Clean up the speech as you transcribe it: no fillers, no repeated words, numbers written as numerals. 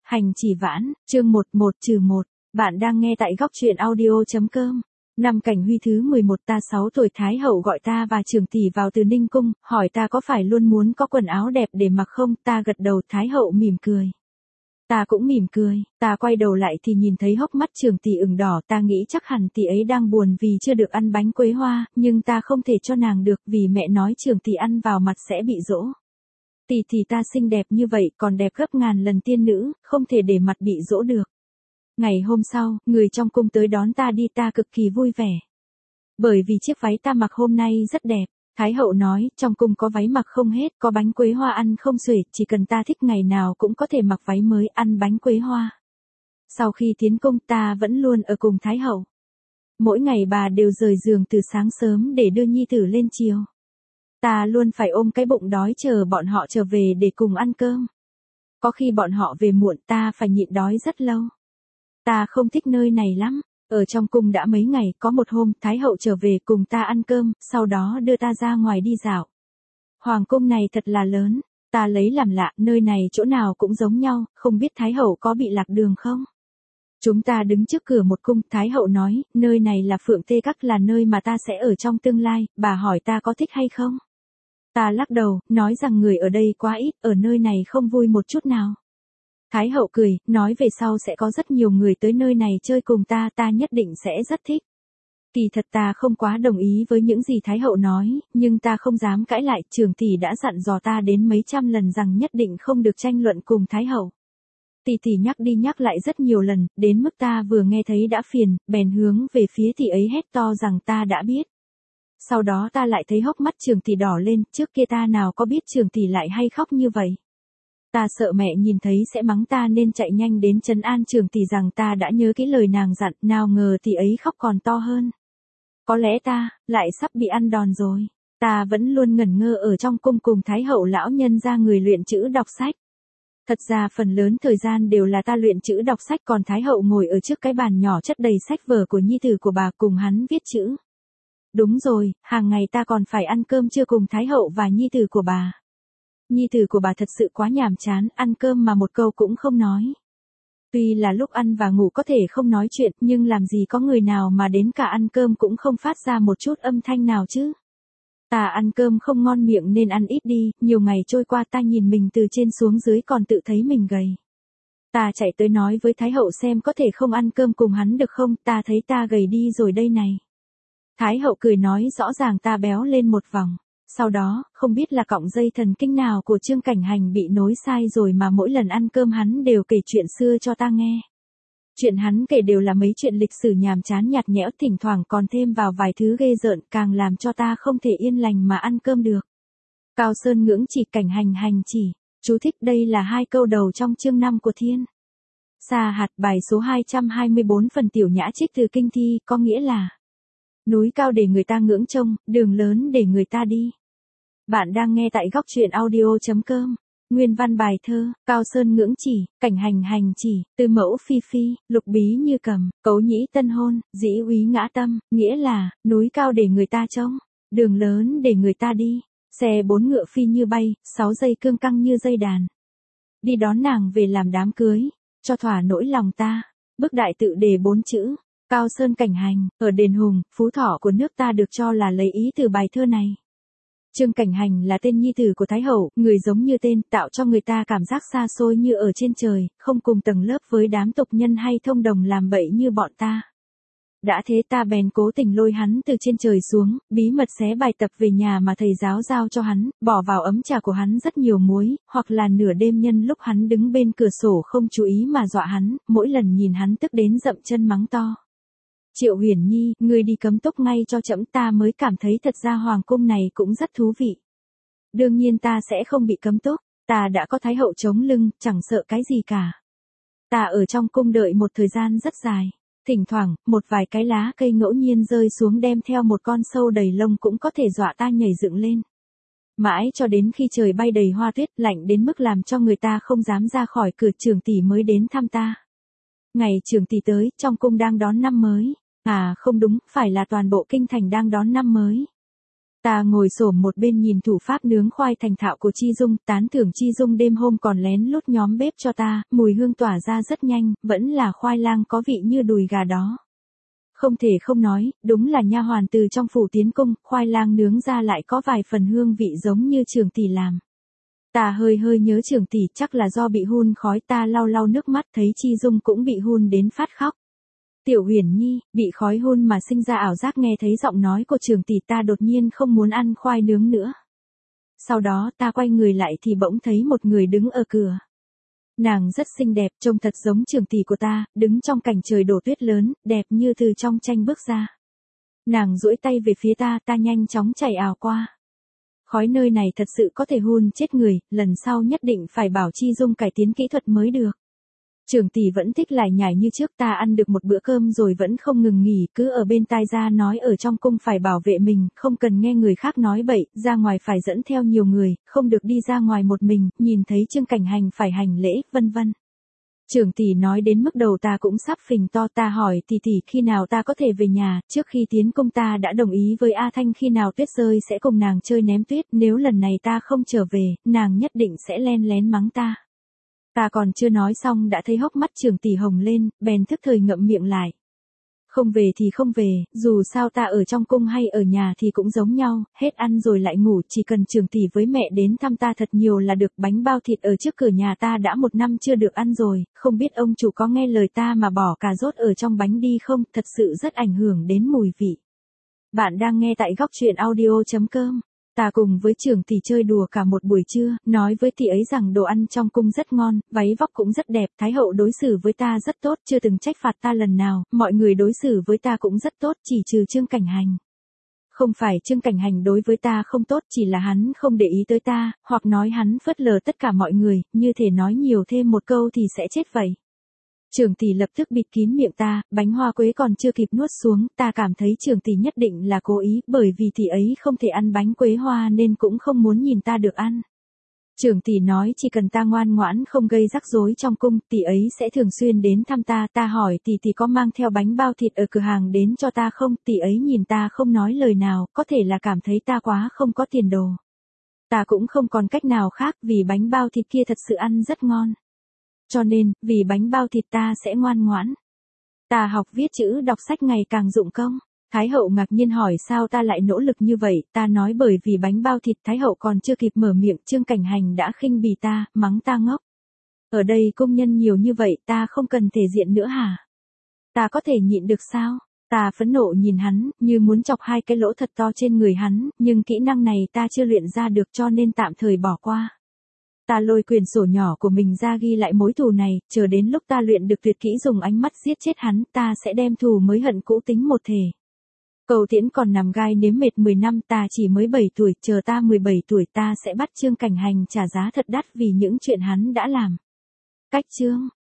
Hành chỉ vãn, chương 11-1. Bạn đang nghe tại góc truyện audio.com. Năm Cảnh Huy thứ 11. Ta 6 tuổi, Thái hậu gọi ta và Trường tỷ vào từ Ninh cung, hỏi ta có phải luôn muốn có quần áo đẹp để mặc không, ta gật đầu. Thái hậu mỉm cười. Ta cũng mỉm cười, ta quay đầu lại thì nhìn thấy hốc mắt Trường tỷ ửng đỏ, ta nghĩ chắc hẳn tỷ ấy đang buồn vì chưa được ăn bánh quế hoa, nhưng ta không thể cho nàng được vì mẹ nói Trường tỷ ăn vào mặt sẽ bị dỗ. Tỷ ta xinh đẹp như vậy, còn đẹp gấp ngàn lần tiên nữ, không thể để mặt bị dỗ được. Ngày hôm sau, người trong cung tới đón ta đi, ta cực kỳ vui vẻ. Bởi vì chiếc váy ta mặc hôm nay rất đẹp. Thái hậu nói, trong cung có váy mặc không hết, có bánh quế hoa ăn không xuể, chỉ cần ta thích ngày nào cũng có thể mặc váy mới, ăn bánh quế hoa. Sau khi tiến cung, ta vẫn luôn ở cùng Thái hậu. Mỗi ngày bà đều rời giường từ sáng sớm để đưa nhi tử lên chiều. Ta luôn phải ôm cái bụng đói chờ bọn họ trở về để cùng ăn cơm. Có khi bọn họ về muộn, ta phải nhịn đói rất lâu. Ta không thích nơi này lắm. Ở trong cung đã mấy ngày, có một hôm, Thái hậu trở về cùng ta ăn cơm, sau đó đưa ta ra ngoài đi dạo. Hoàng cung này thật là lớn, ta lấy làm lạ, nơi này chỗ nào cũng giống nhau, không biết Thái hậu có bị lạc đường không? Chúng ta đứng trước cửa một cung, Thái hậu nói, nơi này là Phượng Tê Các, là nơi mà ta sẽ ở trong tương lai, bà hỏi ta có thích hay không? Ta lắc đầu, nói rằng người ở đây quá ít, ở nơi này không vui một chút nào. Thái hậu cười, nói về sau sẽ có rất nhiều người tới nơi này chơi cùng ta, ta nhất định sẽ rất thích. Kỳ thật ta không quá đồng ý với những gì Thái hậu nói, nhưng ta không dám cãi lại, Trường tỷ đã dặn dò ta đến mấy trăm lần rằng nhất định không được tranh luận cùng Thái hậu. Tỷ nhắc đi nhắc lại rất nhiều lần, đến mức ta vừa nghe thấy đã phiền, bèn hướng về phía tỷ ấy hét to rằng ta đã biết. Sau đó ta lại thấy hốc mắt Trường tỷ đỏ lên, trước kia ta nào có biết Trường tỷ lại hay khóc như vậy. Ta sợ mẹ nhìn thấy sẽ mắng ta nên chạy nhanh đến trấn an Trường tỷ rằng ta đã nhớ cái lời nàng dặn, nào ngờ tỷ ấy khóc còn to hơn. Có lẽ ta lại sắp bị ăn đòn rồi. Ta vẫn luôn ngẩn ngơ ở trong cung cùng Thái hậu lão nhân ra người luyện chữ đọc sách. Thật ra phần lớn thời gian đều là ta luyện chữ đọc sách, còn Thái hậu ngồi ở trước cái bàn nhỏ chất đầy sách vở của nhi tử của bà cùng hắn viết chữ. Đúng rồi, hàng ngày ta còn phải ăn cơm trưa cùng Thái hậu và nhi tử của bà. Nhi tử của bà thật sự quá nhàm chán, ăn cơm mà một câu cũng không nói. Tuy là lúc ăn và ngủ có thể không nói chuyện, nhưng làm gì có người nào mà đến cả ăn cơm cũng không phát ra một chút âm thanh nào chứ. Ta ăn cơm không ngon miệng nên ăn ít đi, nhiều ngày trôi qua ta nhìn mình từ trên xuống dưới còn tự thấy mình gầy. Ta chạy tới nói với Thái hậu xem có thể không ăn cơm cùng hắn được không, ta thấy ta gầy đi rồi đây này. Thái hậu cười nói rõ ràng ta béo lên một vòng. Sau đó, không biết là cọng dây thần kinh nào của Trương Cảnh Hành bị nối sai rồi mà mỗi lần ăn cơm hắn đều kể chuyện xưa cho ta nghe. Chuyện hắn kể đều là mấy chuyện lịch sử nhàm chán nhạt nhẽo, thỉnh thoảng còn thêm vào vài thứ ghê rợn, càng làm cho ta không thể yên lành mà ăn cơm được. Cao Sơn ngưỡng chỉ, Cảnh Hành hành chỉ. Chú thích, đây là 2 câu đầu trong chương 5 của Thiên Sa Hạt, bài số 224 phần tiểu nhã trích từ kinh thi, có nghĩa là núi cao để người ta ngưỡng trông, đường lớn để người ta đi. Bạn đang nghe tại góc truyện audio.com. Nguyên văn bài thơ, Cao Sơn ngưỡng chỉ, Cảnh Hành hành chỉ, Tư mẫu phi phi, lục bí như cầm, cấu nhĩ tân hôn, dĩ úy ngã tâm, nghĩa là, núi cao để người ta trông, đường lớn để người ta đi, xe 4 ngựa phi như bay, 6 dây cương căng như dây đàn. Đi đón nàng về làm đám cưới, cho thỏa nỗi lòng ta. Bức đại tự đề 4 chữ. Cao Sơn Cảnh Hành, ở đền Hùng, Phú Thọ của nước ta, được cho là lấy ý từ bài thơ này. Trương Cảnh Hành là tên nhi tử của Thái hậu, người giống như tên, tạo cho người ta cảm giác xa xôi như ở trên trời, không cùng tầng lớp với đám tục nhân hay thông đồng làm bậy như bọn ta. Đã thế ta bèn cố tình lôi hắn từ trên trời xuống, bí mật xé bài tập về nhà mà thầy giáo giao cho hắn, bỏ vào ấm trà của hắn rất nhiều muối, hoặc là nửa đêm nhân lúc hắn đứng bên cửa sổ không chú ý mà dọa hắn, mỗi lần nhìn hắn tức đến dậm chân mắng to. Triệu Huyền Nhi, ngươi đi cấm túc ngay cho trẫm, ta mới cảm thấy thật ra hoàng cung này cũng rất thú vị. Đương nhiên ta sẽ không bị cấm túc, ta đã có Thái hậu chống lưng, chẳng sợ cái gì cả. Ta ở trong cung đợi một thời gian rất dài, thỉnh thoảng, một vài cái lá cây ngẫu nhiên rơi xuống đem theo một con sâu đầy lông cũng có thể dọa ta nhảy dựng lên. Mãi cho đến khi trời bay đầy hoa tuyết, lạnh đến mức làm cho người ta không dám ra khỏi cửa, Trường tỷ mới đến thăm ta. Ngày Trường tỷ tới, trong cung đang đón năm mới. À không đúng, phải là toàn bộ kinh thành đang đón năm mới. Ta ngồi xổm một bên nhìn thủ pháp nướng khoai thành thạo của Chi Dung, tán thưởng Chi Dung đêm hôm còn lén lút nhóm bếp cho ta, mùi hương tỏa ra rất nhanh, vẫn là khoai lang có vị như đùi gà đó. Không thể không nói, đúng là nha hoàn từ trong phủ tiến cung, khoai lang nướng ra lại có vài phần hương vị giống như Trường tỷ làm. Ta hơi hơi nhớ Trường tỷ, chắc là do bị hun khói, ta lau lau nước mắt thấy Chi Dung cũng bị hun đến phát khóc. Tiểu Huyền Nhi, bị khói hun mà sinh ra ảo giác nghe thấy giọng nói của Trường tỷ ta đột nhiên không muốn ăn khoai nướng nữa. Sau đó ta quay người lại thì bỗng thấy một người đứng ở cửa. Nàng rất xinh đẹp, trông thật giống Trường tỷ của ta, đứng trong cảnh trời đổ tuyết lớn, đẹp như từ trong tranh bước ra. Nàng duỗi tay về phía ta, ta nhanh chóng chạy ào qua. Khói nơi này thật sự có thể hun chết người, lần sau nhất định phải bảo Chi Dung cải tiến kỹ thuật mới được. Trường tỷ vẫn thích lải nhải như trước, ta ăn được một bữa cơm rồi vẫn không ngừng nghỉ, cứ ở bên tai ra nói ở trong cung phải bảo vệ mình, không cần nghe người khác nói bậy, ra ngoài phải dẫn theo nhiều người, không được đi ra ngoài một mình, nhìn thấy Trương Cảnh Hành phải hành lễ, vân vân. Trường tỷ nói đến mức đầu ta cũng sắp phình to, ta hỏi tỷ tỷ khi nào ta có thể về nhà, trước khi tiến cung ta đã đồng ý với A Thanh khi nào tuyết rơi sẽ cùng nàng chơi ném tuyết, nếu lần này ta không trở về, nàng nhất định sẽ len lén mắng ta. Ta còn chưa nói xong đã thấy hốc mắt Trường tỷ hồng lên, bèn thức thời ngậm miệng lại. Không về thì không về, dù sao ta ở trong cung hay ở nhà thì cũng giống nhau, hết ăn rồi lại ngủ, chỉ cần Trường tỷ với mẹ đến thăm ta thật nhiều là được. Bánh bao thịt ở trước cửa nhà ta đã 1 năm chưa được ăn rồi, không biết ông chủ có nghe lời ta mà bỏ cà rốt ở trong bánh đi không, thật sự rất ảnh hưởng đến mùi vị. Bạn đang nghe tại góc truyện audio.com. Ta cùng với Trường tỷ chơi đùa cả một buổi trưa, nói với tỷ ấy rằng đồ ăn trong cung rất ngon, váy vóc cũng rất đẹp, Thái hậu đối xử với ta rất tốt, chưa từng trách phạt ta lần nào, mọi người đối xử với ta cũng rất tốt, chỉ trừ Trương Cảnh Hành. Không phải Trương Cảnh Hành đối với ta không tốt, chỉ là hắn không để ý tới ta, hoặc nói hắn phớt lờ tất cả mọi người, như thể nói nhiều thêm một câu thì sẽ chết vậy. Trường tỷ lập tức bịt kín miệng ta, bánh hoa quế còn chưa kịp nuốt xuống, ta cảm thấy Trường tỷ nhất định là cố ý, bởi vì tỷ ấy không thể ăn bánh quế hoa nên cũng không muốn nhìn ta được ăn. Trường tỷ nói chỉ cần ta ngoan ngoãn không gây rắc rối trong cung, tỷ ấy sẽ thường xuyên đến thăm ta, ta hỏi tỷ có mang theo bánh bao thịt ở cửa hàng đến cho ta không, tỷ ấy nhìn ta không nói lời nào, có thể là cảm thấy ta quá không có tiền đồ. Ta cũng không còn cách nào khác vì bánh bao thịt kia thật sự ăn rất ngon. Cho nên, vì bánh bao thịt ta sẽ ngoan ngoãn. Ta học viết chữ đọc sách ngày càng dụng công. Thái hậu ngạc nhiên hỏi sao ta lại nỗ lực như vậy, ta nói bởi vì bánh bao thịt. Thái hậu còn chưa kịp mở miệng, Trương Cảnh Hành đã khinh bỉ ta, mắng ta ngốc. Ở đây công nhân nhiều như vậy, ta không cần thể diện nữa hả? Ta có thể nhịn được sao? Ta phẫn nộ nhìn hắn, như muốn chọc 2 cái lỗ thật to trên người hắn, nhưng kỹ năng này ta chưa luyện ra được cho nên tạm thời bỏ qua. Ta lôi quyển sổ nhỏ của mình ra ghi lại mối thù này, chờ đến lúc ta luyện được tuyệt kỹ dùng ánh mắt giết chết hắn, ta sẽ đem thù mới hận cũ tính một thể. Cầu Tiễn còn nằm gai nếm mệt 10 năm, ta chỉ mới 7 tuổi, chờ ta 17 tuổi ta sẽ bắt Trương Cảnh Hành trả giá thật đắt vì những chuyện hắn đã làm. Cách chương